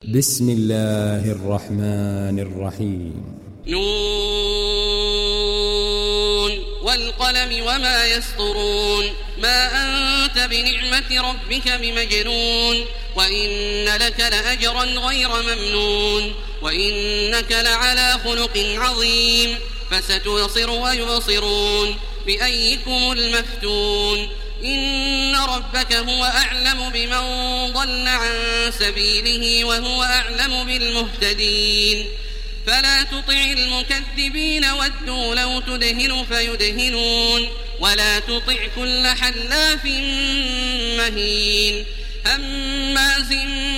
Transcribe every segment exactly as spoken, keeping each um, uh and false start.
بسم الله الرحمن الرحيم. نون والقلم وما يسطرون. ما أنت بنعمة ربك بمجنون. وإن لك لأجرا غير ممنون. وإنك لعلى خلق عظيم. فستبصر ويبصرون بأيكم المفتون. إن ربك هو أعلم بمن ضل عن سبيله وهو أعلم بالمهتدين. فلا تطع المكذبين ودوا لو تدهن فيدهنون. ولا تطع كل حلاف مهين هماز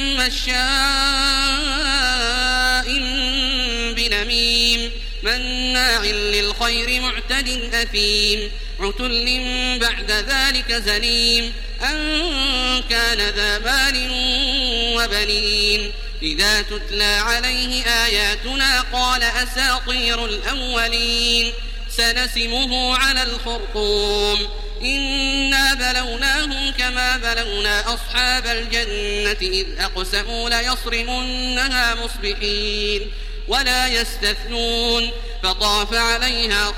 مشاء بنميم مناع للخير معتد أثيم عتل بعد ذلك زنيم أن كان ذا مال وبنين. إذا تتلى عليه آياتنا قال أساطير الأولين. سنسمه على الخرطوم. إنا بلوناهم كما بلونا أصحاب الجنة إذ أقسموا ليصرمنها مصبحين ولا يستثنون. فطاف عليها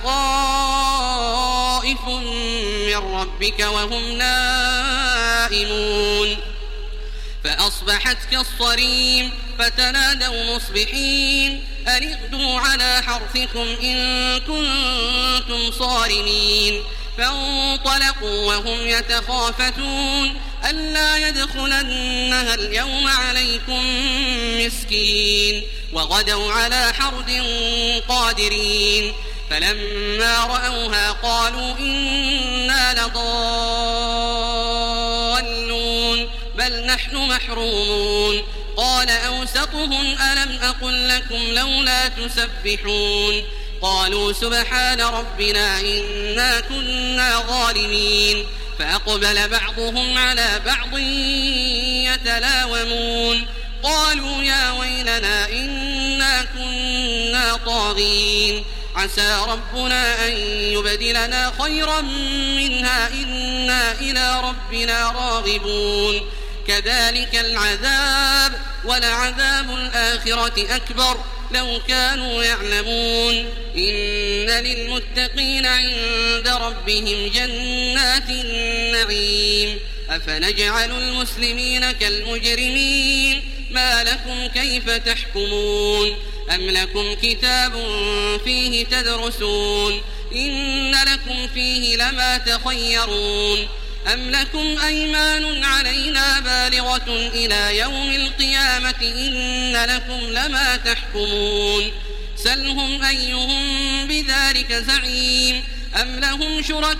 طائف من ربك وهم نائمون فأصبحت كالصريم. فتنادوا مصبحين أن اغدوا على حرثكم إن كنتم صارمين. فانطلقوا وهم يتخافتون ألا يدخلنها اليوم عليكم مسكين. وغدوا على حرد قادرين. فلما رأوها قالوا إنا لضالون بل نحن محرومون. قال أوسطهم ألم أقل لكم لولا تسبحون. قالوا سبحان ربنا إنا كنا ظالمين. فأقبل بعضهم على بعض يتلاومون. قالوا يا ويلنا إنا كنا طاغين. عسى ربنا أن يبدلنا خيرا منها إنا إلى ربنا راغبون. كذلك العذاب ولعذاب الآخرة أكبر لو كانوا يعلمون. إن للمتقين عند ربهم جنات النعيم. أفنجعل المسلمين كالمجرمين ما لكم كيف تحكمون. أم لكم كتاب فيه تدرسون إن لكم فيه لما تخيرون. أم لكم أيمان علينا بالغة إلى يوم القيامة إن لكم لما تحكمون. سلهم أيهم بذلك زعيم. أم لهم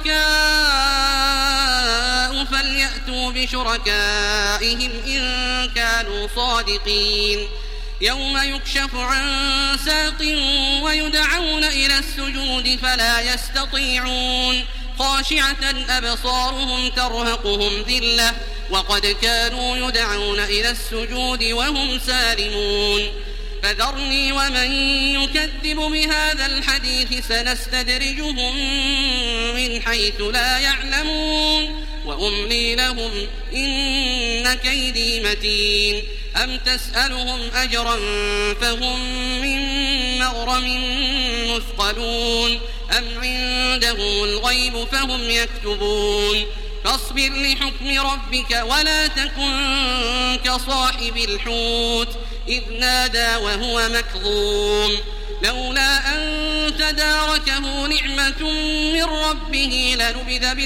شركاء فليأتوا بشركائهم إن كانوا صادقين. يوم يكشف عن ساق ويدعون إلى السجود فلا يستطيعون. خاشعة أبصارهم ترهقهم ذلة وقد كانوا يدعون إلى السجود وهم سالمون. فذرني ومن يكذب بهذا الحديث سنستدرجهم من حيث لا يعلمون وأملي لهم إن كيدي متين. أم تسألهم أجرا فهم من مغرم مثقلون. أم عندهم الغيب فهم يكتبون. فاصبر لحكم ربك ولا تكن كصاحب الحوت إذ نادى وهو مكظوم. لولا أن تداركه نعمة من ربه لنبذ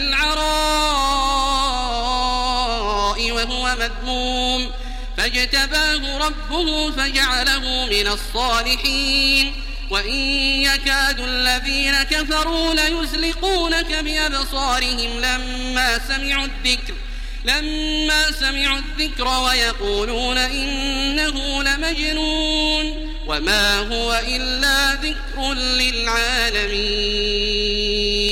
بالعراء وهو مذموم. فاجتباه ربه فجعله من الصالحين. وإن يكاد الذين كفروا ليزلقونك بأبصارهم لما سمعوا الذكر لما سمعوا الذكر ويقولون إنه لمجنون وما هو إلا ذكر للعالمين.